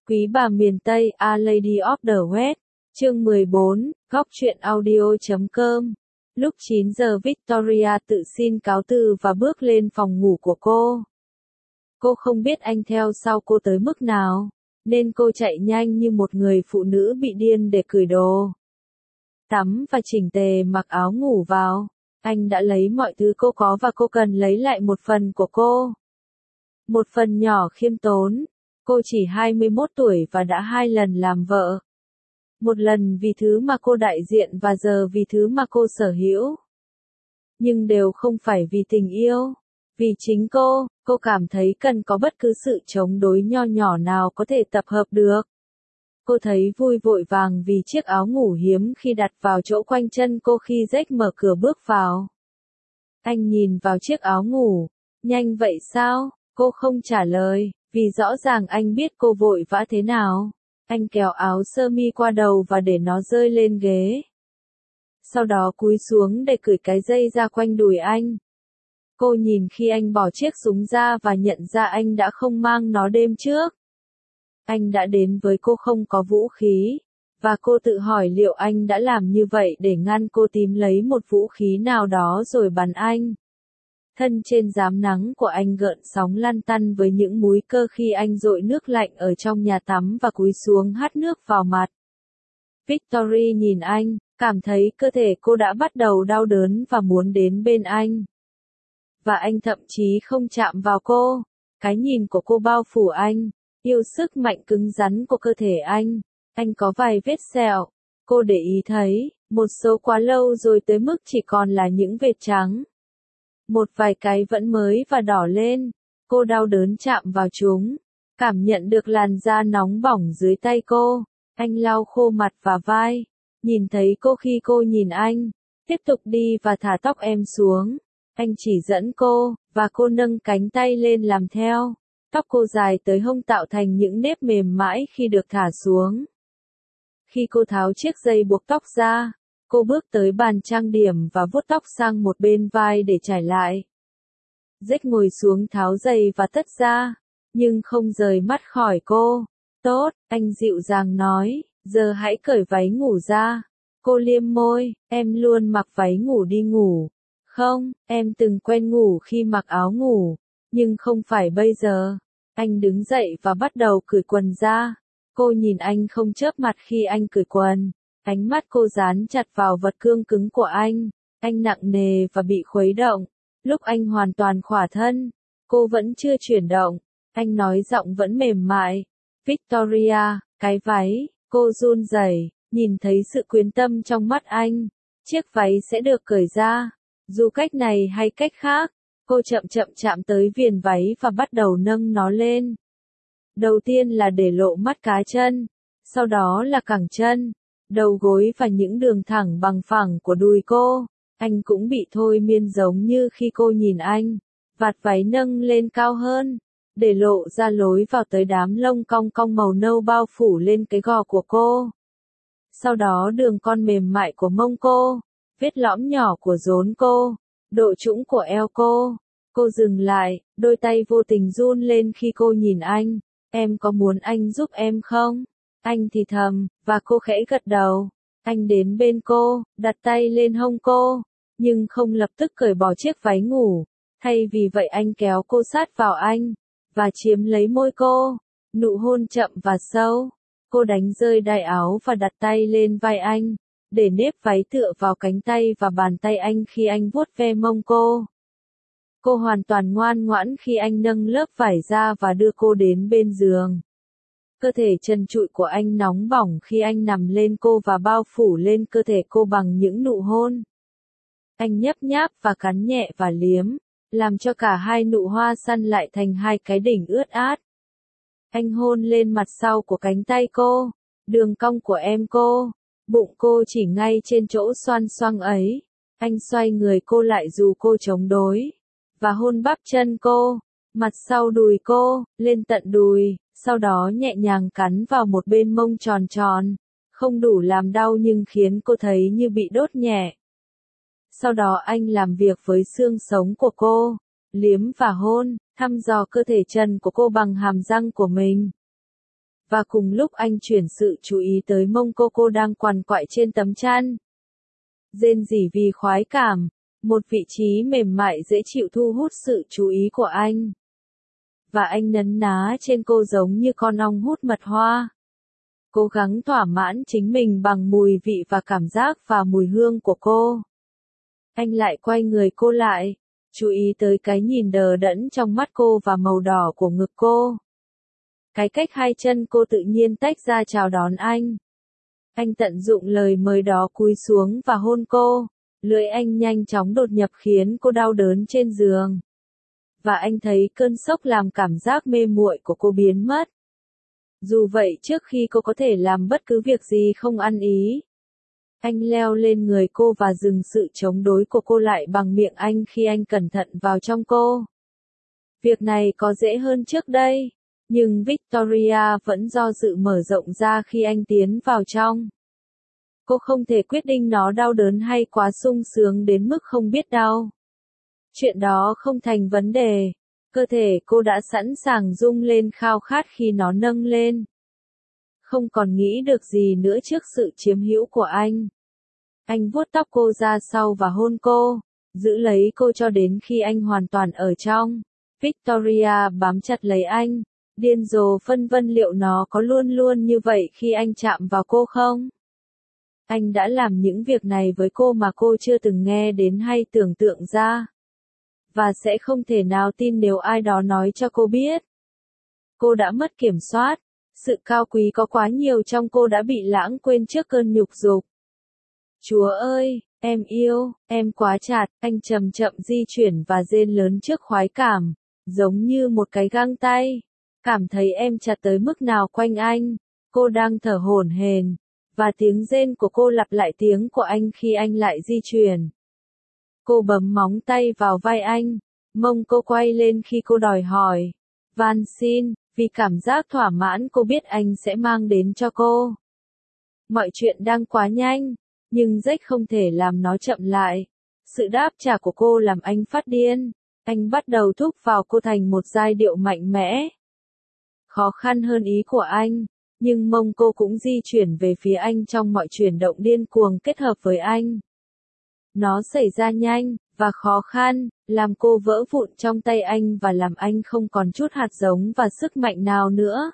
Quý bà miền Tây, A Lady of the West, chương 14, góc truyện audio.com. Lúc 9 giờ Victoria tự xin cáo từ và bước lên phòng ngủ của cô. Cô không biết anh theo sau cô tới mức nào, nên cô chạy nhanh như một người phụ nữ bị điên để cởi đồ. Tắm và chỉnh tề mặc áo ngủ vào. Anh đã lấy mọi thứ cô có và cô cần lấy lại một phần của cô. Một phần nhỏ khiêm tốn. Cô chỉ 21 tuổi và đã 2 lần làm vợ. Một lần vì thứ mà cô đại diện và giờ vì thứ mà cô sở hữu. Nhưng đều không phải vì tình yêu. Vì chính cô cảm thấy cần có bất cứ sự chống đối nho nhỏ nào có thể tập hợp được. Cô thấy vui vội vàng vì chiếc áo ngủ hiếm khi đặt vào chỗ quanh chân cô khi Jack mở cửa bước vào. Anh nhìn vào chiếc áo ngủ. Nhanh vậy sao? Cô không trả lời, vì rõ ràng anh biết cô vội vã thế nào. Anh kéo áo sơ mi qua đầu và để nó rơi lên ghế. Sau đó cúi xuống để cởi cái dây ra quanh đùi anh. Cô nhìn khi anh bỏ chiếc súng ra và nhận ra anh đã không mang nó đêm trước. Anh đã đến với cô không có vũ khí, và cô tự hỏi liệu anh đã làm như vậy để ngăn cô tìm lấy một vũ khí nào đó rồi bắn anh. Thân trên rám nắng của anh gợn sóng lăn tăn với những múi cơ khi anh dội nước lạnh ở trong nhà tắm và cúi xuống hắt nước vào mặt. Victory nhìn anh, cảm thấy cơ thể cô đã bắt đầu đau đớn và muốn đến bên anh. Và anh thậm chí không chạm vào cô. Cái nhìn của cô bao phủ anh, yêu sức mạnh cứng rắn của cơ thể anh. Anh có vài vết sẹo. Cô để ý thấy, một số quá lâu rồi tới mức chỉ còn là những vệt trắng. Một vài cái vẫn mới và đỏ lên. Cô đau đớn chạm vào chúng. Cảm nhận được làn da nóng bỏng dưới tay cô. Anh lau khô mặt và vai. Nhìn thấy cô khi cô nhìn anh. Tiếp tục đi và thả tóc em xuống. Anh chỉ dẫn cô, và cô nâng cánh tay lên làm theo. Tóc cô dài tới hông tạo thành những nếp mềm mãi khi được thả xuống. Khi cô tháo chiếc dây buộc tóc ra, cô bước tới bàn trang điểm và vuốt tóc sang một bên vai để trải lại. Jack ngồi xuống tháo giày và tất ra, nhưng không rời mắt khỏi cô. Tốt, anh dịu dàng nói, giờ hãy cởi váy ngủ ra. Cô liếm môi, em luôn mặc váy ngủ đi ngủ. Không, em từng quen ngủ khi mặc áo ngủ, nhưng không phải bây giờ. Anh đứng dậy và bắt đầu cởi quần ra. Cô nhìn anh không chớp mặt khi anh cởi quần. Ánh mắt cô dán chặt vào vật cương cứng của anh. Anh nặng nề và bị khuấy động. Lúc anh hoàn toàn khỏa thân, cô vẫn chưa chuyển động. Anh nói giọng vẫn mềm mại. Victoria, cái váy. Cô run rẩy, nhìn thấy sự quyến tâm trong mắt anh. Chiếc váy sẽ được cởi ra. Dù cách này hay cách khác, cô chậm chậm chạm tới viền váy và bắt đầu nâng nó lên. Đầu tiên là để lộ mắt cá chân, sau đó là cẳng chân, đầu gối và những đường thẳng bằng phẳng của đùi cô. Anh cũng bị thôi miên giống như khi cô nhìn anh. Vạt váy nâng lên cao hơn, để lộ ra lối vào tới đám lông cong cong màu nâu bao phủ lên cái gò của cô. Sau đó đường con mềm mại của mông cô, vết lõm nhỏ của rốn cô, độ trũng của eo cô. Cô dừng lại, đôi tay vô tình run lên khi cô nhìn anh. Em có muốn anh giúp em không? Anh thì thầm, và cô khẽ gật đầu. Anh đến bên cô, đặt tay lên hông cô, nhưng không lập tức cởi bỏ chiếc váy ngủ. Thay vì vậy anh kéo cô sát vào anh, và chiếm lấy môi cô. Nụ hôn chậm và sâu. Cô đánh rơi đai áo và đặt tay lên vai anh, để nếp váy tựa vào cánh tay và bàn tay anh khi anh vuốt ve mông cô. Cô hoàn toàn ngoan ngoãn khi anh nâng lớp vải ra và đưa cô đến bên giường. Cơ thể trần trụi của anh nóng bỏng khi anh nằm lên cô và bao phủ lên cơ thể cô bằng những nụ hôn. Anh nhấp nháp và cắn nhẹ và liếm, làm cho cả hai nụ hoa săn lại thành hai cái đỉnh ướt át. Anh hôn lên mặt sau của cánh tay cô, đường cong của em cô, bụng cô chỉ ngay trên chỗ xoăn xoăng ấy. Anh xoay người cô lại dù cô chống đối, và hôn bắp chân cô, mặt sau đùi cô, lên tận đùi, sau đó nhẹ nhàng cắn vào một bên mông tròn tròn, không đủ làm đau nhưng khiến cô thấy như bị đốt nhẹ. Sau đó anh làm việc với xương sống của cô, liếm và hôn, thăm dò cơ thể trần của cô bằng hàm răng của mình. Và cùng lúc anh chuyển sự chú ý tới mông cô đang quằn quại trên tấm chăn. Rên rỉ vì khoái cảm, một vị trí mềm mại dễ chịu thu hút sự chú ý của anh. Và anh nấn ná trên cô giống như con ong hút mật hoa. Cố gắng thỏa mãn chính mình bằng mùi vị và cảm giác và mùi hương của cô. Anh lại quay người cô lại, chú ý tới cái nhìn đờ đẫn trong mắt cô và màu đỏ của ngực cô. Cái cách hai chân cô tự nhiên tách ra chào đón anh. Anh tận dụng lời mời đó cúi xuống và hôn cô, lưỡi anh nhanh chóng đột nhập khiến cô đau đớn trên giường. Và anh thấy cơn sốc làm cảm giác mê muội của cô biến mất. Dù vậy trước khi cô có thể làm bất cứ việc gì không ăn ý, anh leo lên người cô và dừng sự chống đối của cô lại bằng miệng anh khi anh cẩn thận vào trong cô. Việc này có dễ hơn trước đây, nhưng Victoria vẫn do dự mở rộng ra khi anh tiến vào trong. Cô không thể quyết định nó đau đớn hay quá sung sướng đến mức không biết đau. Chuyện đó không thành vấn đề. Cơ thể cô đã sẵn sàng rung lên khao khát khi nó nâng lên. Không còn nghĩ được gì nữa trước sự chiếm hữu của anh. Anh vuốt tóc cô ra sau và hôn cô, giữ lấy cô cho đến khi anh hoàn toàn ở trong. Victoria bám chặt lấy anh, điên rồ phân vân liệu nó có luôn luôn như vậy khi anh chạm vào cô không? Anh đã làm những việc này với cô mà cô chưa từng nghe đến hay tưởng tượng ra. Và sẽ không thể nào tin nếu ai đó nói cho cô biết. Cô đã mất kiểm soát, sự cao quý có quá nhiều trong cô đã bị lãng quên trước cơn nhục dục. Chúa ơi, em yêu, em quá chặt, anh chậm chậm di chuyển và rên lớn trước khoái cảm, giống như một cái găng tay. Cảm thấy em chặt tới mức nào quanh anh, cô đang thở hổn hển, và tiếng rên của cô lặp lại tiếng của anh khi anh lại di chuyển. Cô bấm móng tay vào vai anh, mông cô quay lên khi cô đòi hỏi. Van xin, vì cảm giác thỏa mãn cô biết anh sẽ mang đến cho cô. Mọi chuyện đang quá nhanh, nhưng Jack không thể làm nó chậm lại. Sự đáp trả của cô làm anh phát điên. Anh bắt đầu thúc vào cô thành một giai điệu mạnh mẽ. Khó khăn hơn ý của anh, nhưng mông cô cũng di chuyển về phía anh trong mọi chuyển động điên cuồng kết hợp với anh. Nó xảy ra nhanh, và khó khăn, làm cô vỡ vụn trong tay anh và làm anh không còn chút hạt giống và sức mạnh nào nữa.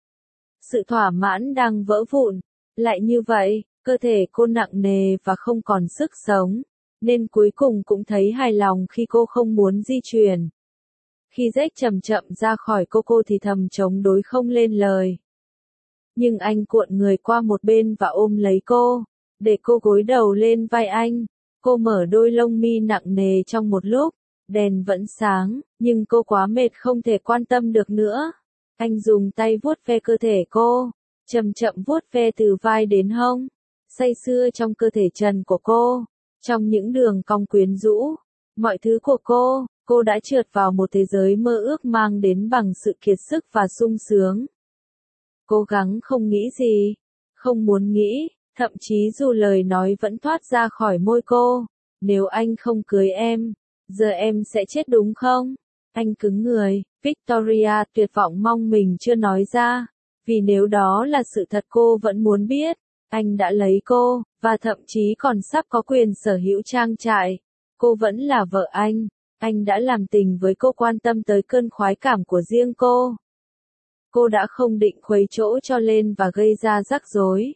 Sự thỏa mãn đang vỡ vụn, lại như vậy, cơ thể cô nặng nề và không còn sức sống, nên cuối cùng cũng thấy hài lòng khi cô không muốn di chuyển. Khi Jack chậm chậm ra khỏi cô thì thầm chống đối không lên lời. Nhưng anh cuộn người qua một bên và ôm lấy cô, để cô gối đầu lên vai anh. Cô mở đôi lông mi nặng nề trong một lúc, đèn vẫn sáng, nhưng cô quá mệt không thể quan tâm được nữa. Anh dùng tay vuốt ve cơ thể cô, chậm chậm vuốt ve từ vai đến hông, say sưa trong cơ thể trần của cô, trong những đường cong quyến rũ, mọi thứ của cô đã trượt vào một thế giới mơ ước mang đến bằng sự kiệt sức và sung sướng. Cố gắng không nghĩ gì, không muốn nghĩ. Thậm chí dù lời nói vẫn thoát ra khỏi môi cô, nếu anh không cưới em, giờ em sẽ chết đúng không? Anh cứng người, Victoria tuyệt vọng mong mình chưa nói ra, vì nếu đó là sự thật cô vẫn muốn biết, anh đã lấy cô, và thậm chí còn sắp có quyền sở hữu trang trại. Cô vẫn là vợ anh đã làm tình với cô quan tâm tới cơn khoái cảm của riêng cô. Cô đã không định khuấy chỗ cho lên và gây ra rắc rối.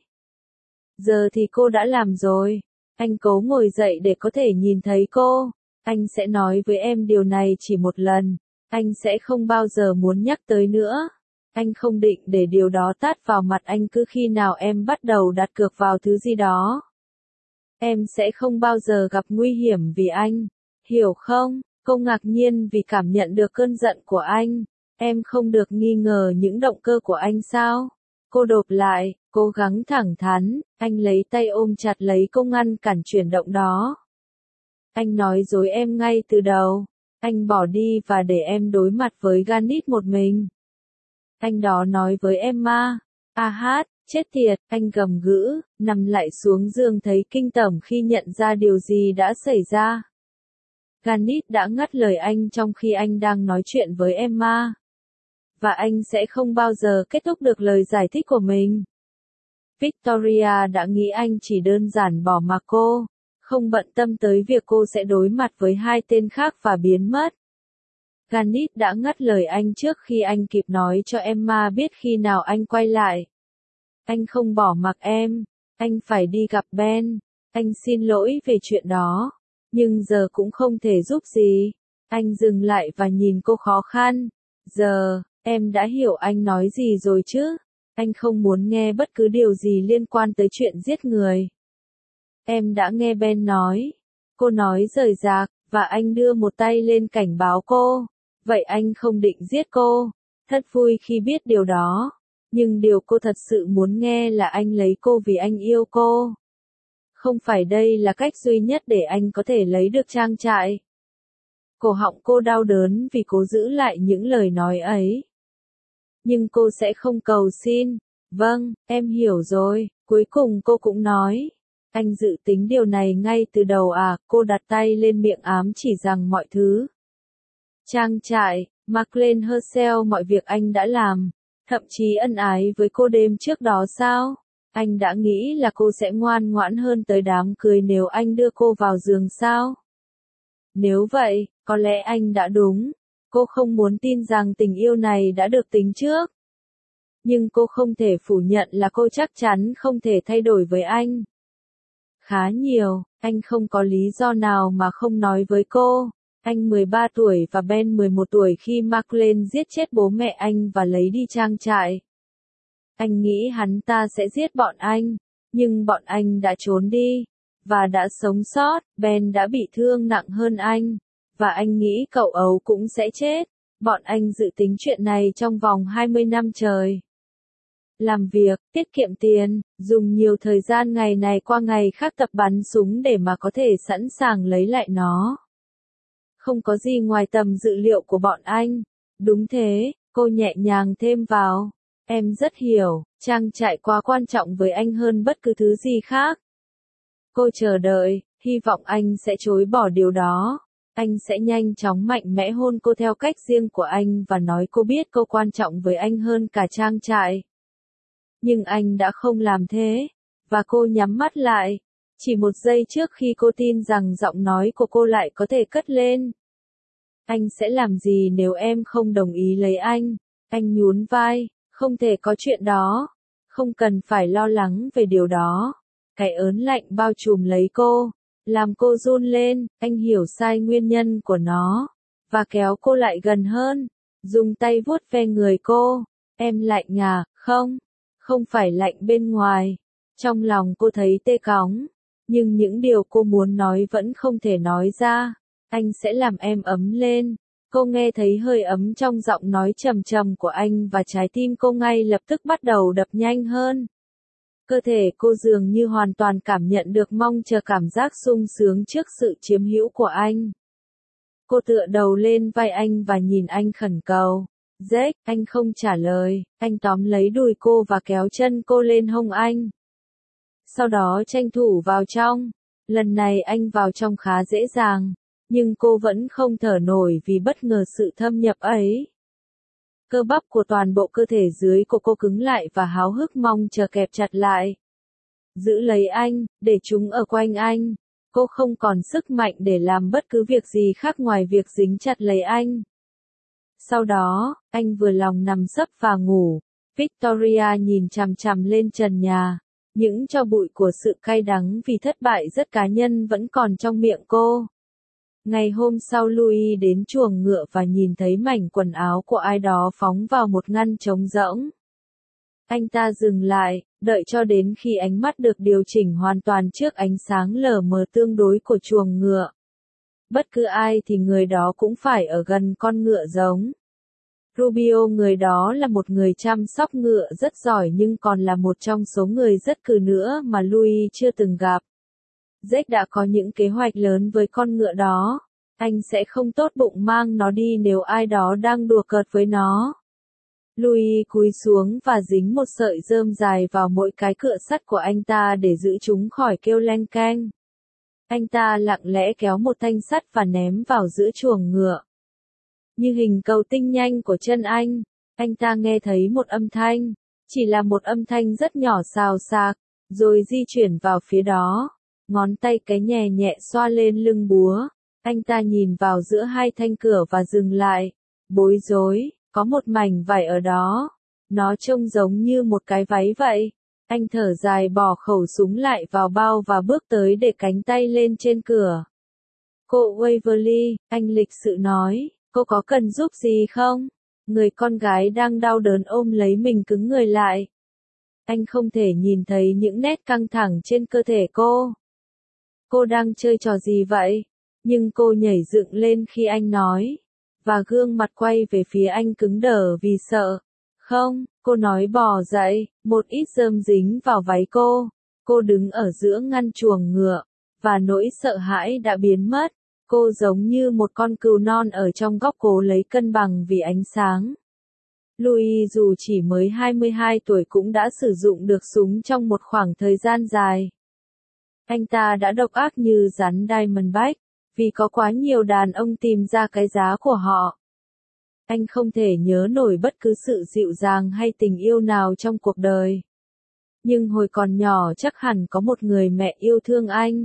Giờ thì cô đã làm rồi. Anh cố ngồi dậy để có thể nhìn thấy cô. Anh sẽ nói với em điều này chỉ một lần. Anh sẽ không bao giờ muốn nhắc tới nữa. Anh không định để điều đó tát vào mặt anh cứ khi nào em bắt đầu đặt cược vào thứ gì đó. Em sẽ không bao giờ gặp nguy hiểm vì anh. Hiểu không? Cô ngạc nhiên vì cảm nhận được cơn giận của anh. Em không được nghi ngờ những động cơ của anh sao? Cô đột lại, cố gắng thẳng thắn, anh lấy tay ôm chặt lấy cô ngăn cản chuyển động đó. Anh nói dối em ngay từ đầu. Anh bỏ đi và để em đối mặt với Ganit một mình. Anh đó nói với Emma. Chết tiệt, anh gầm gừ, nằm lại xuống giường thấy kinh tởm khi nhận ra điều gì đã xảy ra. Ganit đã ngắt lời anh trong khi anh đang nói chuyện với Emma. và anh sẽ không bao giờ kết thúc được lời giải thích của mình. Victoria đã nghĩ anh chỉ đơn giản bỏ mặc cô, không bận tâm tới việc cô sẽ đối mặt với hai tên khác và biến mất. Ganit đã ngắt lời anh trước khi anh kịp nói cho Emma biết khi nào anh quay lại. Anh không bỏ mặc em, anh phải đi gặp Ben, anh xin lỗi về chuyện đó, nhưng giờ cũng không thể giúp gì. Anh dừng lại và nhìn cô khó khăn. Giờ, em đã hiểu anh nói gì rồi chứ? Anh không muốn nghe bất cứ điều gì liên quan tới chuyện giết người. Em đã nghe Ben nói. Cô nói rời rạc, và anh đưa một tay lên cảnh báo cô. Vậy anh không định giết cô. Thật vui khi biết điều đó. Nhưng điều cô thật sự muốn nghe là anh lấy cô vì anh yêu cô. Không phải đây là cách duy nhất để anh có thể lấy được trang trại. Cổ họng cô đau đớn vì cố giữ lại những lời nói ấy. Nhưng cô sẽ không cầu xin. Vâng, em hiểu rồi, cuối cùng cô cũng nói. Anh dự tính điều này ngay từ đầu à, cô đặt tay lên miệng ám chỉ rằng mọi thứ. Trang trại, Marlene Hershel mọi việc anh đã làm, thậm chí ân ái với cô đêm trước đó sao? Anh đã nghĩ là cô sẽ ngoan ngoãn hơn tới đám cưới nếu anh đưa cô vào giường sao? Nếu vậy, có lẽ anh đã đúng. Cô không muốn tin rằng tình yêu này đã được tính trước. Nhưng cô không thể phủ nhận là cô chắc chắn không thể thay đổi với anh. Khá nhiều, anh không có lý do nào mà không nói với cô. Anh 13 tuổi và Ben 11 tuổi khi Marlene giết chết bố mẹ anh và lấy đi trang trại. Anh nghĩ hắn ta sẽ giết bọn anh, nhưng bọn anh đã trốn đi, và đã sống sót. Ben đã bị thương nặng hơn anh, và anh nghĩ cậu ấu cũng sẽ chết. Bọn anh dự tính chuyện này trong vòng 20 năm trời. Làm việc, tiết kiệm tiền, dùng nhiều thời gian ngày này qua ngày khác tập bắn súng để mà có thể sẵn sàng lấy lại nó. Không có gì ngoài tầm dự liệu của bọn anh. Đúng thế, cô nhẹ nhàng thêm vào. Em rất hiểu, trang trại quá quan trọng với anh hơn bất cứ thứ gì khác. Cô chờ đợi, hy vọng anh sẽ chối bỏ điều đó. Anh sẽ nhanh chóng mạnh mẽ hôn cô theo cách riêng của anh và nói cô biết cô quan trọng với anh hơn cả trang trại. Nhưng anh đã không làm thế, và cô nhắm mắt lại. Chỉ một giây trước khi cô tin rằng giọng nói của cô lại có thể cất lên. Anh sẽ làm gì nếu em không đồng ý lấy anh? Anh nhún vai, không thể có chuyện đó. Không cần phải lo lắng về điều đó. Cái ớn lạnh bao trùm lấy cô, làm cô run lên. Anh hiểu sai nguyên nhân của nó, và kéo cô lại gần hơn, dùng tay vuốt ve người cô. Em lạnh à? Không, không phải lạnh bên ngoài. Trong lòng cô thấy tê cóng, nhưng những điều cô muốn nói vẫn không thể nói ra. Anh sẽ làm em ấm lên. Cô nghe thấy hơi ấm trong giọng nói trầm trầm của anh và trái tim cô ngay lập tức bắt đầu đập nhanh hơn. Cơ thể cô dường như hoàn toàn cảm nhận được mong chờ cảm giác sung sướng trước sự chiếm hữu của anh. Cô tựa đầu lên vai anh và nhìn anh khẩn cầu. Jake, anh không trả lời, anh tóm lấy đùi cô và kéo chân cô lên hông anh. Sau đó tranh thủ vào trong. Lần này anh vào trong khá dễ dàng, nhưng cô vẫn không thở nổi vì bất ngờ sự thâm nhập ấy. Cơ bắp của toàn bộ cơ thể dưới của cô cứng lại và háo hức mong chờ kẹp chặt lại. Giữ lấy anh, để chúng ở quanh anh. Cô không còn sức mạnh để làm bất cứ việc gì khác ngoài việc dính chặt lấy anh. Sau đó, anh vừa lòng nằm sấp và ngủ. Victoria nhìn chằm chằm lên trần nhà. Những tro bụi của sự cay đắng vì thất bại rất cá nhân vẫn còn trong miệng cô. Ngày hôm sau Louis đến chuồng ngựa và nhìn thấy mảnh quần áo của ai đó phóng vào một ngăn trống rỗng. Anh ta dừng lại, đợi cho đến khi ánh mắt được điều chỉnh hoàn toàn trước ánh sáng lờ mờ tương đối của chuồng ngựa. Bất cứ ai thì người đó cũng phải ở gần con ngựa giống. Rubio người đó là một người chăm sóc ngựa rất giỏi nhưng còn là một trong số người rất cừ nữa mà Louis chưa từng gặp. Jake đã có những kế hoạch lớn với con ngựa đó. Anh sẽ không tốt bụng mang nó đi nếu ai đó đang đùa cợt với nó. Louis cúi xuống và dính một sợi rơm dài vào mỗi cái cựa sắt của anh ta để giữ chúng khỏi kêu leng keng. Anh ta lặng lẽ kéo một thanh sắt và ném vào giữa chuồng ngựa. Như hình cầu tinh nhanh của chân anh Anh ta nghe thấy một âm thanh, chỉ là một âm thanh rất nhỏ xào xạc, rồi di chuyển vào phía đó. Ngón tay cái nhẹ nhẹ xoa lên lưng búa. Anh ta nhìn vào giữa hai thanh cửa và dừng lại. Bối rối, có một mảnh vải ở đó. Nó trông giống như một cái váy vậy. Anh thở dài bỏ khẩu súng lại vào bao và bước tới để cánh tay lên trên cửa. Cô Waverly, anh lịch sự nói, cô có cần giúp gì không? Người con gái đang đau đớn ôm lấy mình cứng người lại. Anh không thể nhìn thấy những nét căng thẳng trên cơ thể cô. Cô đang chơi trò gì vậy? Nhưng cô nhảy dựng lên khi anh nói. Và gương mặt quay về phía anh cứng đờ vì sợ. Không, cô nói bò dậy, một ít rơm dính vào váy cô. Cô đứng ở giữa ngăn chuồng ngựa, và nỗi sợ hãi đã biến mất. Cô giống như một con cừu non ở trong góc cố lấy cân bằng vì ánh sáng. Louis dù chỉ mới 22 tuổi cũng đã sử dụng được súng trong một khoảng thời gian dài. Anh ta đã độc ác như rắn Diamondback, vì có quá nhiều đàn ông tìm ra cái giá của họ. Anh không thể nhớ nổi bất cứ sự dịu dàng hay tình yêu nào trong cuộc đời. Nhưng hồi còn nhỏ chắc hẳn có một người mẹ yêu thương anh.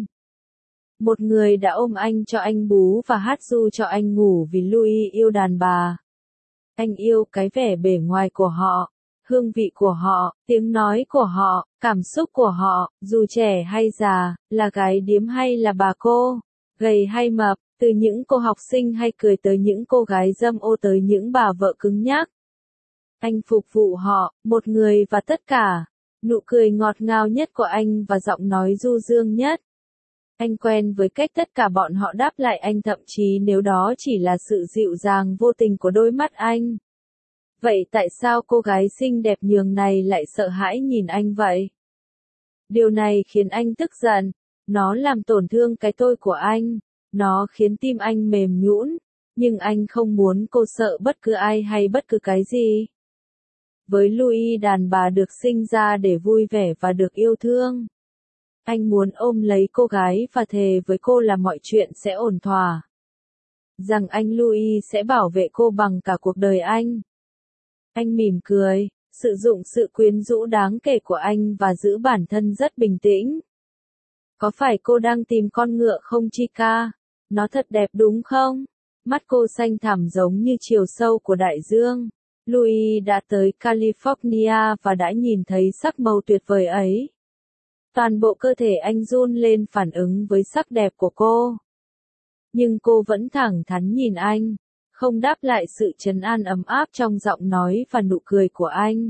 Một người đã ôm anh cho anh bú và hát ru cho anh ngủ vì Louis yêu đàn bà. Anh yêu cái vẻ bề ngoài của họ, hương vị của họ, tiếng nói của họ, cảm xúc của họ, dù trẻ hay già, là gái điếm hay là bà cô, gầy hay mập, từ những cô học sinh hay cười tới những cô gái dâm ô tới những bà vợ cứng nhắc. Anh phục vụ họ, một người và tất cả. Nụ cười ngọt ngào nhất của anh và giọng nói du dương nhất. Anh quen với cách tất cả bọn họ đáp lại anh, thậm chí nếu đó chỉ là sự dịu dàng vô tình của đôi mắt anh. Vậy tại sao cô gái xinh đẹp nhường này lại sợ hãi nhìn anh vậy? Điều này khiến anh tức giận. Nó làm tổn thương cái tôi của anh. Nó khiến tim anh mềm nhũn. Nhưng anh không muốn cô sợ bất cứ ai hay bất cứ cái gì. Với Louis, đàn bà được sinh ra để vui vẻ và được yêu thương. Anh muốn ôm lấy cô gái và thề với cô là mọi chuyện sẽ ổn thỏa. Rằng anh Louis sẽ bảo vệ cô bằng cả cuộc đời anh. Anh mỉm cười, sử dụng sự quyến rũ đáng kể của anh và giữ bản thân rất bình tĩnh. Có phải cô đang tìm con ngựa không Chica? Nó thật đẹp đúng không? Mắt cô xanh thẳm giống như chiều sâu của đại dương. Louis đã tới California và đã nhìn thấy sắc màu tuyệt vời ấy. Toàn bộ cơ thể anh run lên phản ứng với sắc đẹp của cô. Nhưng cô vẫn thẳng thắn nhìn anh, không đáp lại sự trấn an ấm áp trong giọng nói và nụ cười của anh.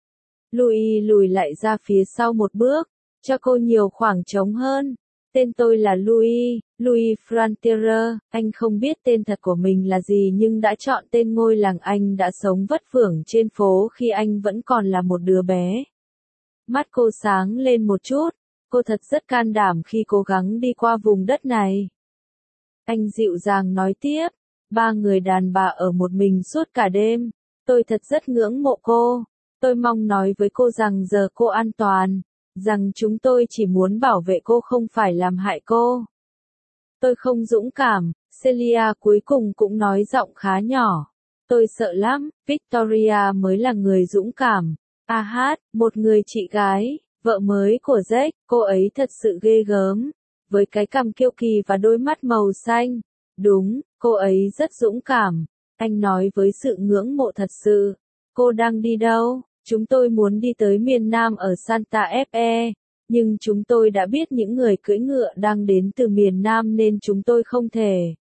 Louis lùi lại ra phía sau một bước, cho cô nhiều khoảng trống hơn. Tên tôi là Louis Frontier, anh không biết tên thật của mình là gì nhưng đã chọn tên ngôi làng anh đã sống vất vưởng trên phố khi anh vẫn còn là một đứa bé. Mắt cô sáng lên một chút, cô thật rất can đảm khi cố gắng đi qua vùng đất này. Anh dịu dàng nói tiếp, 3 người đàn bà ở một mình suốt cả đêm, tôi thật rất ngưỡng mộ cô, tôi mong nói với cô rằng giờ cô an toàn, rằng chúng tôi chỉ muốn bảo vệ cô không phải làm hại cô. Tôi không dũng cảm, Celia cuối cùng cũng nói giọng khá nhỏ. Tôi sợ lắm, Victoria mới là người dũng cảm. Một người chị gái, vợ mới của Jack, cô ấy thật sự ghê gớm, với cái cằm kiêu kỳ và đôi mắt màu xanh. Đúng, cô ấy rất dũng cảm, anh nói với sự ngưỡng mộ thật sự. Cô đang đi đâu? Chúng tôi muốn đi tới miền Nam ở Santa Fe, nhưng chúng tôi đã biết những người cưỡi ngựa đang đến từ miền Nam nên chúng tôi không thể.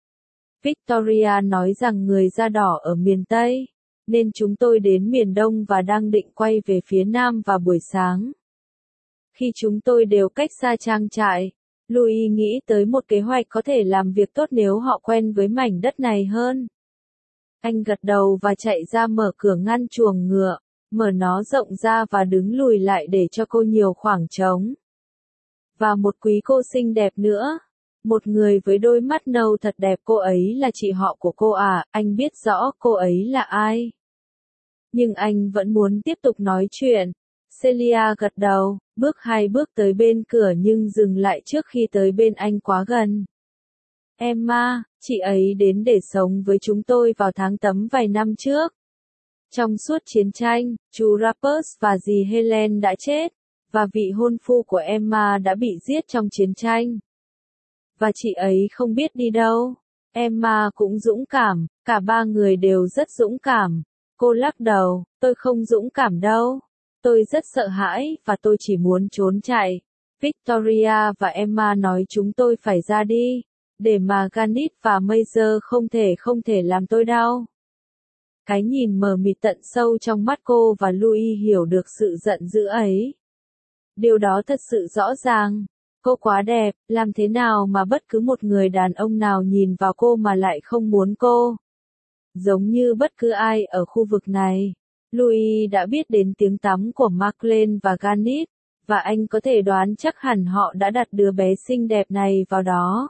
Victoria nói rằng người da đỏ ở miền Tây, nên chúng tôi đến miền Đông và đang định quay về phía Nam vào buổi sáng. Khi chúng tôi đều cách xa trang trại, Louis nghĩ tới một kế hoạch có thể làm việc tốt nếu họ quen với mảnh đất này hơn. Anh gật đầu và chạy ra mở cửa ngăn chuồng ngựa, mở nó rộng ra và đứng lùi lại để cho cô nhiều khoảng trống. Và một quý cô xinh đẹp nữa. Một người với đôi mắt nâu thật đẹp, cô ấy là chị họ của cô à, anh biết rõ cô ấy là ai. Nhưng anh vẫn muốn tiếp tục nói chuyện. Celia gật đầu, bước 2 bước tới bên cửa nhưng dừng lại trước khi tới bên anh quá gần. Emma, chị ấy đến để sống với chúng tôi vào tháng 8 vài năm trước. Trong suốt chiến tranh, chú Rappers và dì Helen đã chết, và vị hôn phu của Emma đã bị giết trong chiến tranh. Và chị ấy không biết đi đâu. Emma cũng dũng cảm, cả ba người đều rất dũng cảm. Cô lắc đầu, tôi không dũng cảm đâu. Tôi rất sợ hãi và tôi chỉ muốn trốn chạy. Victoria và Emma nói chúng tôi phải ra đi, để mà Ganit và Mazer không thể làm tôi đau. Cái nhìn mờ mịt tận sâu trong mắt cô và Louis hiểu được sự giận dữ ấy. Điều đó thật sự rõ ràng. Cô quá đẹp, làm thế nào mà bất cứ một người đàn ông nào nhìn vào cô mà lại không muốn cô. Giống như bất cứ ai ở khu vực này. Louis đã biết đến tiếng tăm của Marlene và Ganit, và anh có thể đoán chắc hẳn họ đã đặt đứa bé xinh đẹp này vào đó.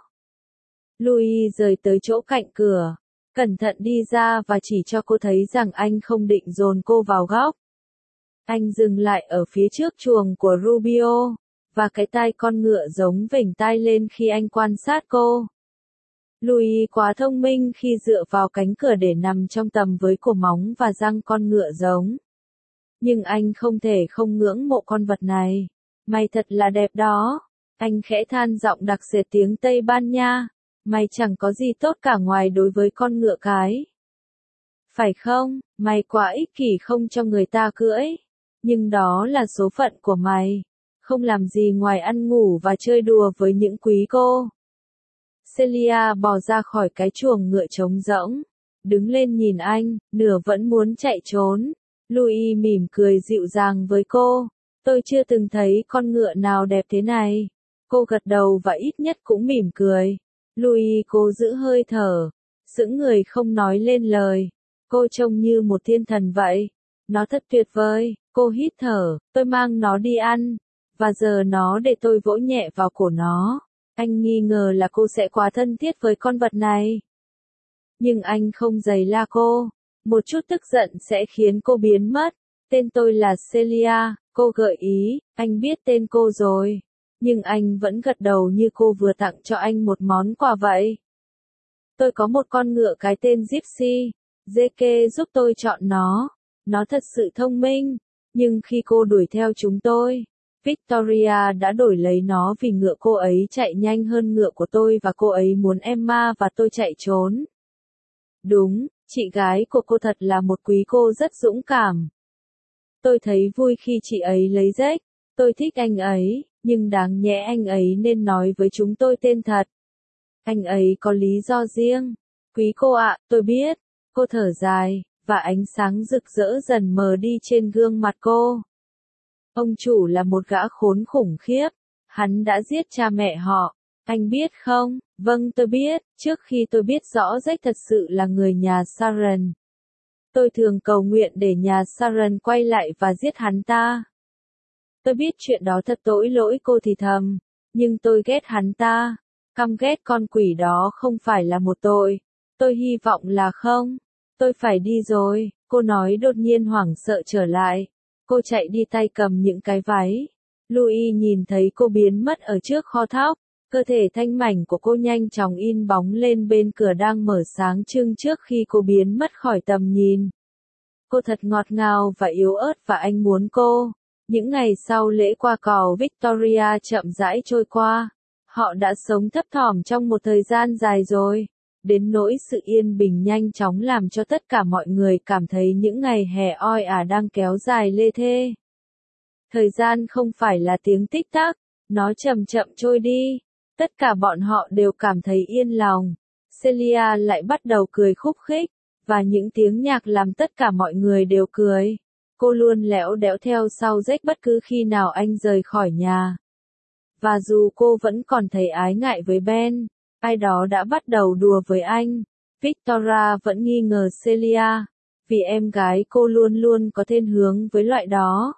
Louis rời tới chỗ cạnh cửa, cẩn thận đi ra và chỉ cho cô thấy rằng anh không định dồn cô vào góc. Anh dừng lại ở phía trước chuồng của Rubio, và cái tai con ngựa giống vểnh tai lên khi anh quan sát cô. Louis quá thông minh khi dựa vào cánh cửa để nằm trong tầm với cổ móng và răng con ngựa giống. Nhưng anh không thể không ngưỡng mộ con vật này. Mày thật là đẹp đó. Anh khẽ than giọng đặc sệt tiếng Tây Ban Nha. Mày chẳng có gì tốt cả ngoài đối với con ngựa cái. Phải không, mày quá ích kỷ không cho người ta cưỡi. Nhưng đó là số phận của mày. Không làm gì ngoài ăn ngủ và chơi đùa với những quý cô. Celia bò ra khỏi cái chuồng ngựa trống rỗng. Đứng lên nhìn anh, nửa vẫn muốn chạy trốn. Louis mỉm cười dịu dàng với cô. Tôi chưa từng thấy con ngựa nào đẹp thế này. Cô gật đầu và ít nhất cũng mỉm cười. Louis cố giữ hơi thở. Sững người không nói lên lời. Cô trông như một thiên thần vậy. Nó thật tuyệt vời. Cô hít thở. Tôi mang nó đi ăn. Và giờ nó để tôi vỗ nhẹ vào cổ nó. Anh nghi ngờ là cô sẽ quá thân thiết với con vật này. Nhưng anh không giày la cô. Một chút tức giận sẽ khiến cô biến mất. Tên tôi là Celia, cô gợi ý, anh biết tên cô rồi. Nhưng anh vẫn gật đầu như cô vừa tặng cho anh một món quà vậy. Tôi có một con ngựa cái tên Gypsy. Zeke giúp tôi chọn nó. Nó thật sự thông minh. Nhưng khi cô đuổi theo chúng tôi, Victoria đã đổi lấy nó vì ngựa cô ấy chạy nhanh hơn ngựa của tôi và cô ấy muốn Emma và tôi chạy trốn. Đúng, chị gái của cô thật là một quý cô rất dũng cảm. Tôi thấy vui khi chị ấy lấy Jack. Tôi thích anh ấy, nhưng đáng nhẽ anh ấy nên nói với chúng tôi tên thật. Anh ấy có lý do riêng. Quý cô ạ, tôi biết. Cô thở dài, và ánh sáng rực rỡ dần mờ đi trên gương mặt cô. Ông chủ là một gã khốn khủng khiếp. Hắn đã giết cha mẹ họ. Anh biết không? Vâng tôi biết, trước khi tôi biết rõ Jack thật sự là người nhà Sharon. Tôi thường cầu nguyện để nhà Sharon quay lại và giết hắn ta. Tôi biết chuyện đó thật tội lỗi cô thì thầm. Nhưng tôi ghét hắn ta. Căm ghét con quỷ đó không phải là một tội. Tôi hy vọng là không. Tôi phải đi rồi, cô nói đột nhiên hoảng sợ trở lại. Cô chạy đi tay cầm những cái váy. Louis nhìn thấy cô biến mất ở trước kho thóc. Cơ thể thanh mảnh của cô nhanh chóng in bóng lên bên cửa đang mở sáng trưng trước khi cô biến mất khỏi tầm nhìn. Cô thật ngọt ngào và yếu ớt và anh muốn cô. Những ngày sau lễ qua cầu Victoria chậm rãi trôi qua. Họ đã sống thấp thỏm trong một thời gian dài rồi. Đến nỗi sự yên bình nhanh chóng làm cho tất cả mọi người cảm thấy những ngày hè oi ả đang kéo dài lê thê. Thời gian không phải là tiếng tích tắc, nó chậm chậm trôi đi. Tất cả bọn họ đều cảm thấy yên lòng. Celia lại bắt đầu cười khúc khích, và những tiếng nhạc làm tất cả mọi người đều cười. Cô luôn lẽo đẽo theo sau Jack bất cứ khi nào anh rời khỏi nhà. Và dù cô vẫn còn thấy ái ngại với Ben, ai đó đã bắt đầu đùa với anh. Victoria vẫn nghi ngờ Celia, vì em gái cô luôn luôn có thiên hướng với loại đó.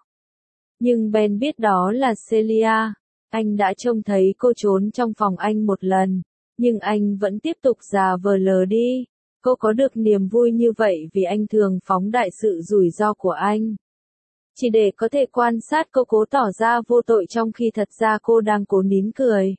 Nhưng Ben biết đó là Celia. Anh đã trông thấy cô trốn trong phòng anh một lần, nhưng anh vẫn tiếp tục giả vờ lờ đi. Cô có được niềm vui như vậy vì anh thường phóng đại sự rủi ro của anh. Chỉ để có thể quan sát cô cố tỏ ra vô tội trong khi thật ra cô đang cố nín cười.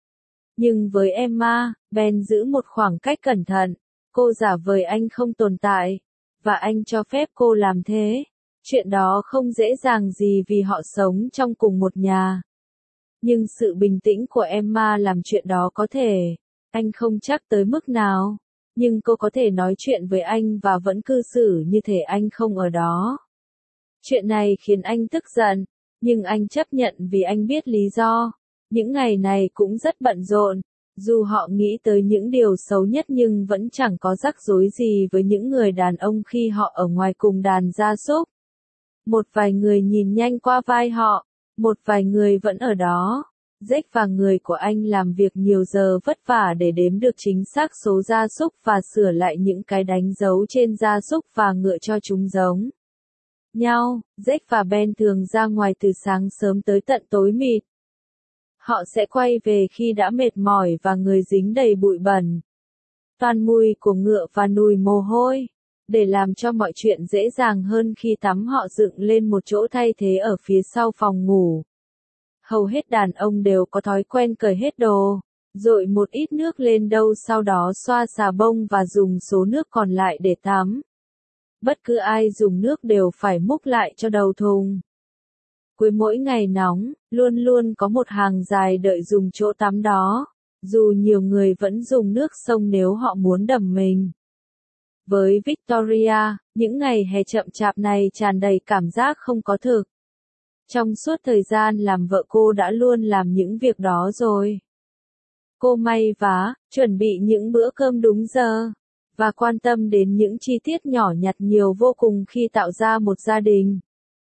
Nhưng với Emma, Ben giữ một khoảng cách cẩn thận. Cô giả vờ anh không tồn tại. và anh cho phép cô làm thế. Chuyện đó không dễ dàng gì vì họ sống trong cùng một nhà. Nhưng sự bình tĩnh của Emma làm chuyện đó có thể. Anh không chắc tới mức nào, nhưng cô có thể nói chuyện với anh và vẫn cư xử như thể anh không ở đó. Chuyện này khiến anh tức giận, nhưng anh chấp nhận vì anh biết lý do. Những ngày này cũng rất bận rộn, dù họ nghĩ tới những điều xấu nhất nhưng vẫn chẳng có rắc rối gì với những người đàn ông khi họ ở ngoài cùng đàn gia súc. Một vài người nhìn nhanh qua vai họ, một vài người vẫn ở đó. Jack và người của anh làm việc nhiều giờ vất vả để đếm được chính xác số gia súc và sửa lại những cái đánh dấu trên gia súc và ngựa cho chúng giống nhau. Jack và Ben thường ra ngoài từ sáng sớm tới tận tối mịt. Họ sẽ quay về khi đã mệt mỏi và người dính đầy bụi bẩn, toàn mùi của ngựa và nùi mồ hôi. Để làm cho mọi chuyện dễ dàng hơn khi tắm, họ dựng lên một chỗ thay thế ở phía sau phòng ngủ. Hầu hết đàn ông đều có thói quen cởi hết đồ, dội một ít nước lên đâu sau đó xoa xà bông và dùng số nước còn lại để tắm. Bất cứ ai dùng nước đều phải múc lại cho đầu thùng. Cuối mỗi ngày nóng, luôn luôn có một hàng dài đợi dùng chỗ tắm đó, dù nhiều người vẫn dùng nước sông nếu họ muốn đầm mình. Với Victoria, những ngày hè chậm chạp này tràn đầy cảm giác không có thực. Trong suốt thời gian làm vợ cô đã luôn làm những việc đó rồi. Cô may vá, chuẩn bị những bữa cơm đúng giờ, và quan tâm đến những chi tiết nhỏ nhặt nhiều vô cùng khi tạo ra một gia đình.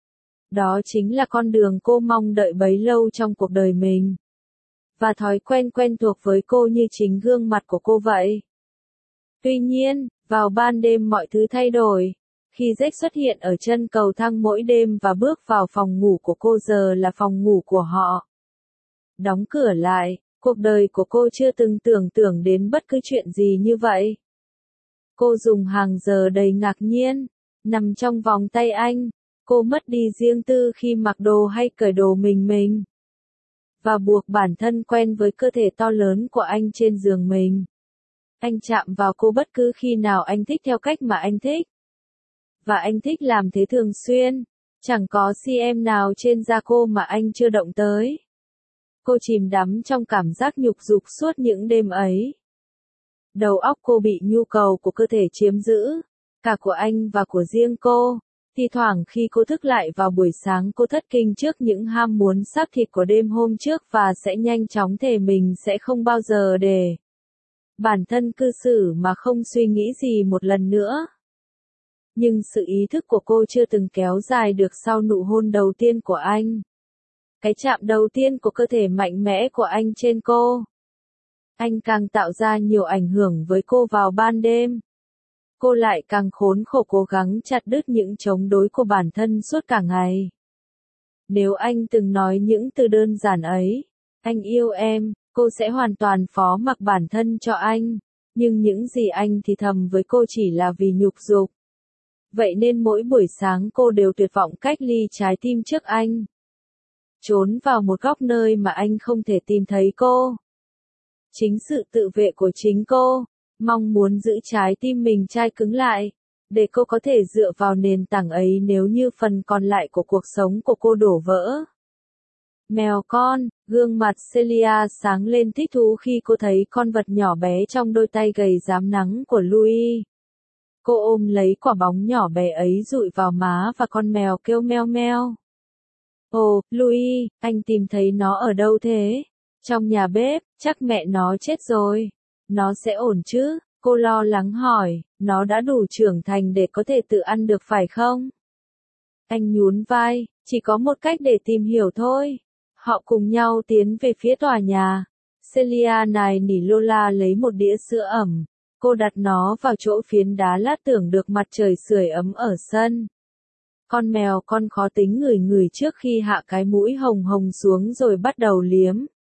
Đó chính là con đường cô mong đợi bấy lâu trong cuộc đời mình. Và thói quen quen thuộc với cô như chính gương mặt của cô vậy. Tuy nhiên, vào ban đêm mọi thứ thay đổi. Khi Jack xuất hiện ở chân cầu thang mỗi đêm và bước vào phòng ngủ của cô, giờ là phòng ngủ của họ. Đóng cửa lại, cuộc đời của cô chưa từng tưởng tượng đến bất cứ chuyện gì như vậy. Cô dùng hàng giờ đầy ngạc nhiên, nằm trong vòng tay anh. Cô mất đi riêng tư khi mặc đồ hay cởi đồ mình. Và buộc bản thân quen với cơ thể to lớn của anh trên giường mình. Anh chạm vào cô bất cứ khi nào anh thích theo cách mà anh thích. Và anh thích làm thế thường xuyên. Chẳng có cm nào trên da cô mà anh chưa động tới. Cô chìm đắm trong cảm giác nhục dục suốt những đêm ấy. Đầu óc cô bị nhu cầu của cơ thể chiếm giữ, cả của anh và của riêng cô. Thi thoảng khi cô thức lại vào buổi sáng, cô thất kinh trước những ham muốn xác thịt của đêm hôm trước và sẽ nhanh chóng thề mình sẽ không bao giờ để bản thân cư xử mà không suy nghĩ gì một lần nữa. Nhưng sự ý thức của cô chưa từng kéo dài được sau nụ hôn đầu tiên của anh. Cái chạm đầu tiên của cơ thể mạnh mẽ của anh trên cô. Anh càng tạo ra nhiều ảnh hưởng với cô vào ban đêm. Cô lại càng khốn khổ cố gắng chặt đứt những chống đối của bản thân suốt cả ngày. Nếu anh từng nói những từ đơn giản ấy, anh yêu em, cô sẽ hoàn toàn phó mặc bản thân cho anh. Nhưng những gì anh thì thầm với cô chỉ là vì nhục dục. Vậy nên mỗi buổi sáng cô đều tuyệt vọng cách ly trái tim trước anh. Trốn vào một góc nơi mà anh không thể tìm thấy cô. Chính sự tự vệ của chính cô, mong muốn giữ trái tim mình chai cứng lại, để cô có thể dựa vào nền tảng ấy nếu như phần còn lại của cuộc sống của cô đổ vỡ. Mèo con, gương mặt Celia sáng lên thích thú khi cô thấy con vật nhỏ bé trong đôi tay gầy rám nắng của Louis. Cô ôm lấy quả bóng nhỏ bé ấy dụi vào má và con mèo kêu meo meo. Ồ, Louis, anh tìm thấy nó ở đâu thế? Trong nhà bếp, chắc mẹ nó chết rồi. Nó sẽ ổn chứ? Cô lo lắng hỏi, nó đã đủ trưởng thành để có thể tự ăn được phải không? Anh nhún vai, chỉ có một cách để tìm hiểu thôi. Họ cùng nhau tiến về phía tòa nhà. Celia nài nỉ Lola lấy một đĩa sữa ẩm. Cô đặt nó vào chỗ phiến đá lát tưởng được mặt trời sưởi ấm ở sân. Con mèo con khó tính ngửi ngửi trước khi hạ cái mũi hồng hồng xuống rồi bắt đầu liếm.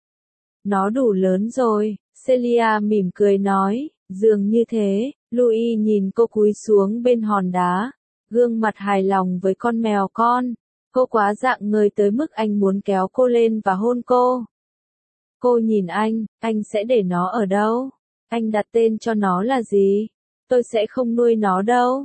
Nó đủ lớn rồi, Celia mỉm cười nói, dường như thế. Louis nhìn cô cúi xuống bên hòn đá, gương mặt hài lòng với con mèo con. Cô quá rạng ngời tới mức anh muốn kéo cô lên và hôn cô. Cô nhìn anh sẽ để nó ở đâu? Anh đặt tên cho nó là gì? Tôi sẽ không nuôi nó đâu.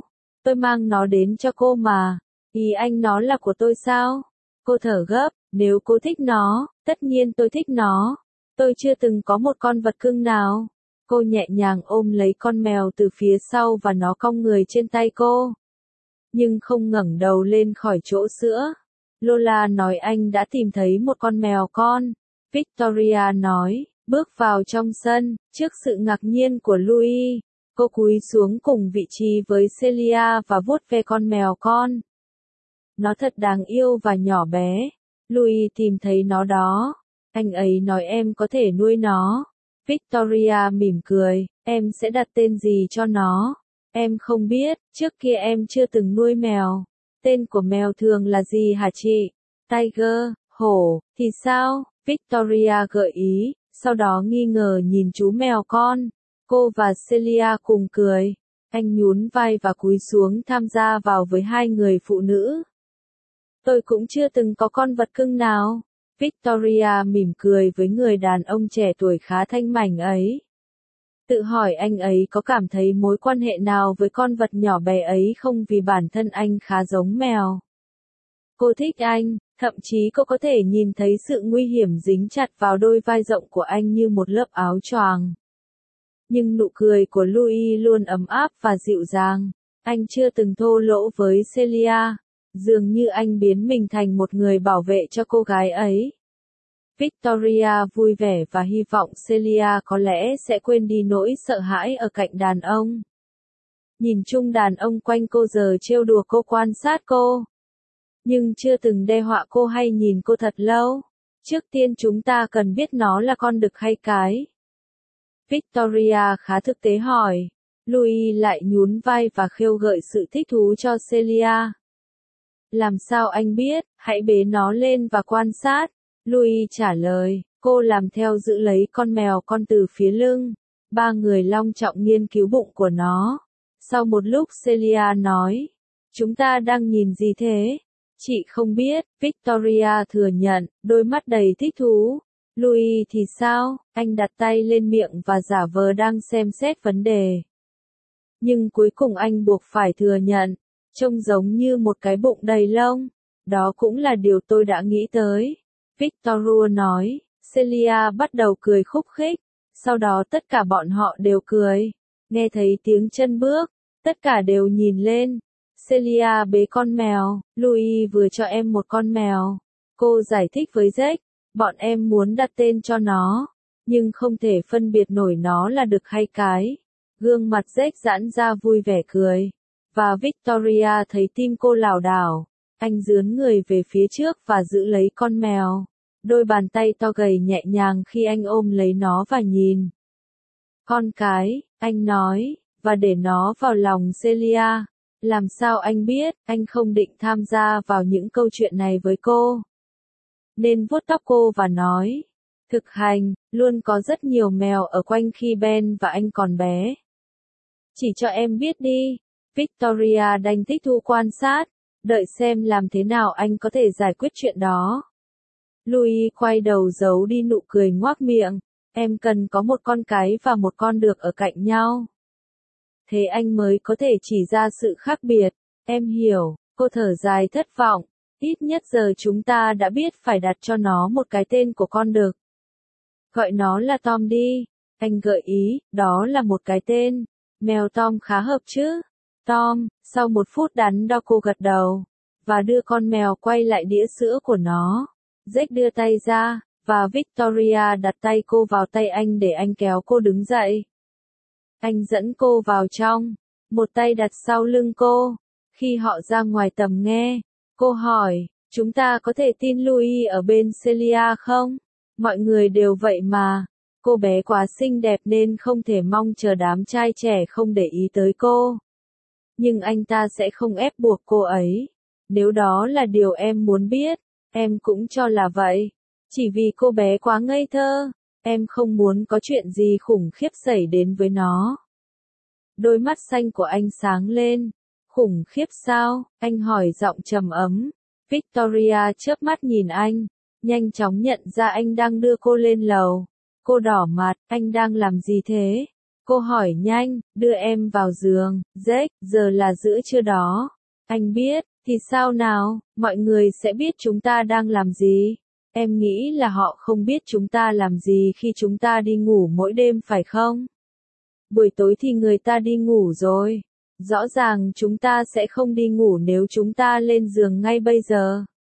Tôi mang nó đến cho cô mà. Ý anh nó là của tôi sao? Cô thở gấp, nếu cô thích nó, tất nhiên tôi thích nó. Tôi chưa từng có một con vật cưng nào. Cô nhẹ nhàng ôm lấy con mèo từ phía sau và nó cong người trên tay cô. Nhưng không ngẩng đầu lên khỏi chỗ sữa. Lola nói anh đã tìm thấy một con mèo con. Victoria nói, bước vào trong sân, trước sự ngạc nhiên của Louis. Cô cúi xuống cùng vị trí với Celia và vuốt ve con mèo con. Nó thật đáng yêu và nhỏ bé. Louis tìm thấy nó đó. Anh ấy nói em có thể nuôi nó. Victoria mỉm cười, em sẽ đặt tên gì cho nó? Em không biết, trước kia em chưa từng nuôi mèo. Tên của mèo thường là gì hả chị? Tiger, hổ, thì sao? Victoria gợi ý, sau đó nghi ngờ nhìn chú mèo con. Cô và Celia cùng cười. Anh nhún vai và cúi xuống tham gia vào với hai người phụ nữ. Tôi cũng chưa từng có con vật cưng nào. Victoria mỉm cười với người đàn ông trẻ tuổi khá thanh mảnh ấy. Tự hỏi anh ấy có cảm thấy mối quan hệ nào với con vật nhỏ bé ấy không vì bản thân anh khá giống mèo. Cô thích anh, thậm chí cô có thể nhìn thấy sự nguy hiểm dính chặt vào đôi vai rộng của anh như một lớp áo choàng. Nhưng nụ cười của Louis luôn ấm áp và dịu dàng. Anh chưa từng thô lỗ với Celia. Dường như anh biến mình thành một người bảo vệ cho cô gái ấy. Victoria vui vẻ và hy vọng Celia có lẽ sẽ quên đi nỗi sợ hãi ở cạnh đàn ông. Nhìn chung đàn ông quanh cô giờ trêu đùa cô, quan sát cô. Nhưng chưa từng đe dọa cô hay nhìn cô thật lâu. Trước tiên chúng ta cần biết nó là con đực hay cái. Victoria khá thực tế hỏi. Louis lại nhún vai và khêu gợi sự thích thú cho Celia. Làm sao anh biết, hãy bế nó lên và quan sát. Louis trả lời, cô làm theo giữ lấy con mèo con từ phía lưng. Ba người long trọng nghiên cứu bụng của nó. Sau một lúc Celia nói, chúng ta đang nhìn gì thế? Chị không biết, Victoria thừa nhận, đôi mắt đầy thích thú. Louis thì sao? Anh đặt tay lên miệng và giả vờ đang xem xét vấn đề. Nhưng cuối cùng anh buộc phải thừa nhận, trông giống như một cái bụng đầy lông. Đó cũng là điều tôi đã nghĩ tới. Victoria nói, Celia bắt đầu cười khúc khích. Sau đó tất cả bọn họ đều cười. Nghe thấy tiếng chân bước, tất cả đều nhìn lên. Celia bế con mèo, Louis vừa cho em một con mèo. Cô giải thích với Jack, bọn em muốn đặt tên cho nó, nhưng không thể phân biệt nổi nó là đực hay cái. Gương mặt Jack giãn ra vui vẻ cười. Và Victoria thấy tim cô lảo đảo. Anh dướn người về phía trước và giữ lấy con mèo. Đôi bàn tay to gầy nhẹ nhàng khi anh ôm lấy nó và nhìn. Con cái, anh nói, và để nó vào lòng Celia. Làm sao anh biết, anh không định tham gia vào những câu chuyện này với cô. Nên vuốt tóc cô và nói. Thực hành, luôn có rất nhiều mèo ở quanh khi Ben và anh còn bé. Chỉ cho em biết đi. Victoria đành thích thú quan sát, đợi xem làm thế nào anh có thể giải quyết chuyện đó. Louis quay đầu giấu đi nụ cười ngoác miệng, em cần có một con cái và một con đực ở cạnh nhau. Thế anh mới có thể chỉ ra sự khác biệt, em hiểu, cô thở dài thất vọng, ít nhất giờ chúng ta đã biết phải đặt cho nó một cái tên của con đực. Gọi nó là Tom đi, anh gợi ý, đó là một cái tên, mèo Tom khá hợp chứ. Tom, sau một phút đắn đo cô gật đầu, và đưa con mèo quay lại đĩa sữa của nó. Jack đưa tay ra, và Victoria đặt tay cô vào tay anh để anh kéo cô đứng dậy. Anh dẫn cô vào trong, một tay đặt sau lưng cô. Khi họ ra ngoài tầm nghe, cô hỏi, chúng ta có thể tin Louis ở bên Celia không? Mọi người đều vậy mà. Cô bé quá xinh đẹp nên không thể mong chờ đám trai trẻ không để ý tới cô. Nhưng anh ta sẽ không ép buộc cô ấy. Nếu đó là điều em muốn biết, em cũng cho là vậy. Chỉ vì cô bé quá ngây thơ, em không muốn có chuyện gì khủng khiếp xảy đến với nó. Đôi mắt xanh của anh sáng lên. Khủng khiếp sao? Anh hỏi giọng trầm ấm. Victoria chớp mắt nhìn anh, nhanh chóng nhận ra anh đang đưa cô lên lầu. Cô đỏ mặt, anh đang làm gì thế? Cô hỏi nhanh, đưa em vào giường, Jack, giờ là giữa trưa đó. Anh biết, thì sao nào, mọi người sẽ biết chúng ta đang làm gì. Em nghĩ là họ không biết chúng ta làm gì khi chúng ta đi ngủ mỗi đêm phải không? Buổi tối thì người ta đi ngủ rồi. Rõ ràng chúng ta sẽ không đi ngủ nếu chúng ta lên giường ngay bây giờ.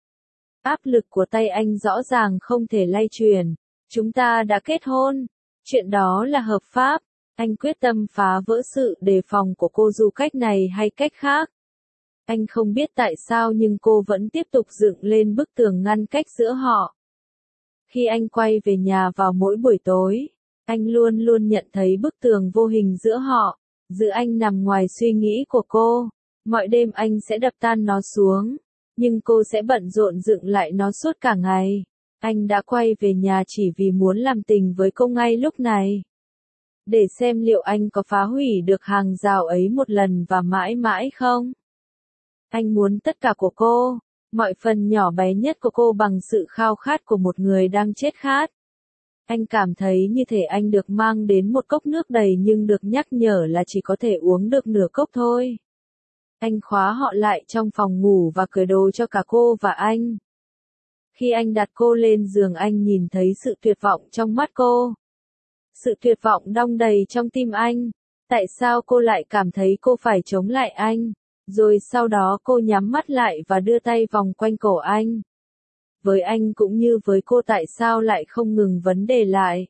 Áp lực của tay anh rõ ràng không thể lay chuyển. Chúng ta đã kết hôn. Chuyện đó là hợp pháp. Anh quyết tâm phá vỡ sự đề phòng của cô dù cách này hay cách khác. Anh không biết tại sao nhưng cô vẫn tiếp tục dựng lên bức tường ngăn cách giữa họ. Khi anh quay về nhà vào mỗi buổi tối, anh luôn luôn nhận thấy bức tường vô hình giữa họ, giữ anh nằm ngoài suy nghĩ của cô. Mọi đêm anh sẽ đập tan nó xuống, nhưng cô sẽ bận rộn dựng lại nó suốt cả ngày. Anh đã quay về nhà chỉ vì muốn làm tình với cô ngay lúc này. Để xem liệu anh có phá hủy được hàng rào ấy một lần và mãi mãi không? Anh muốn tất cả của cô, mọi phần nhỏ bé nhất của cô bằng sự khao khát của một người đang chết khát. Anh cảm thấy như thể anh được mang đến một cốc nước đầy nhưng được nhắc nhở là chỉ có thể uống được nửa cốc thôi. Anh khóa họ lại trong phòng ngủ và cởi đồ cho cả cô và anh. Khi anh đặt cô lên giường anh nhìn thấy sự tuyệt vọng trong mắt cô. Sự tuyệt vọng đong đầy trong tim anh. Tại sao cô lại cảm thấy cô phải chống lại anh? Rồi sau đó cô nhắm mắt lại và đưa tay vòng quanh cổ anh. Với anh cũng như với cô tại sao lại không ngừng vấn đề lại.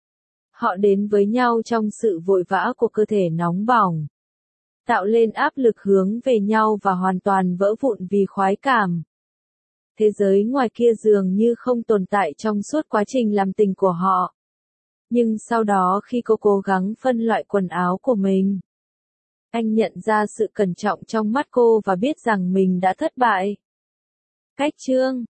Họ đến với nhau trong sự vội vã của cơ thể nóng bỏng. Tạo lên áp lực hướng về nhau và hoàn toàn vỡ vụn vì khoái cảm. Thế giới ngoài kia dường như không tồn tại trong suốt quá trình làm tình của họ. Nhưng sau đó khi cô cố gắng phân loại quần áo của mình, anh nhận ra sự cẩn trọng trong mắt cô và biết rằng mình đã thất bại. Cách chương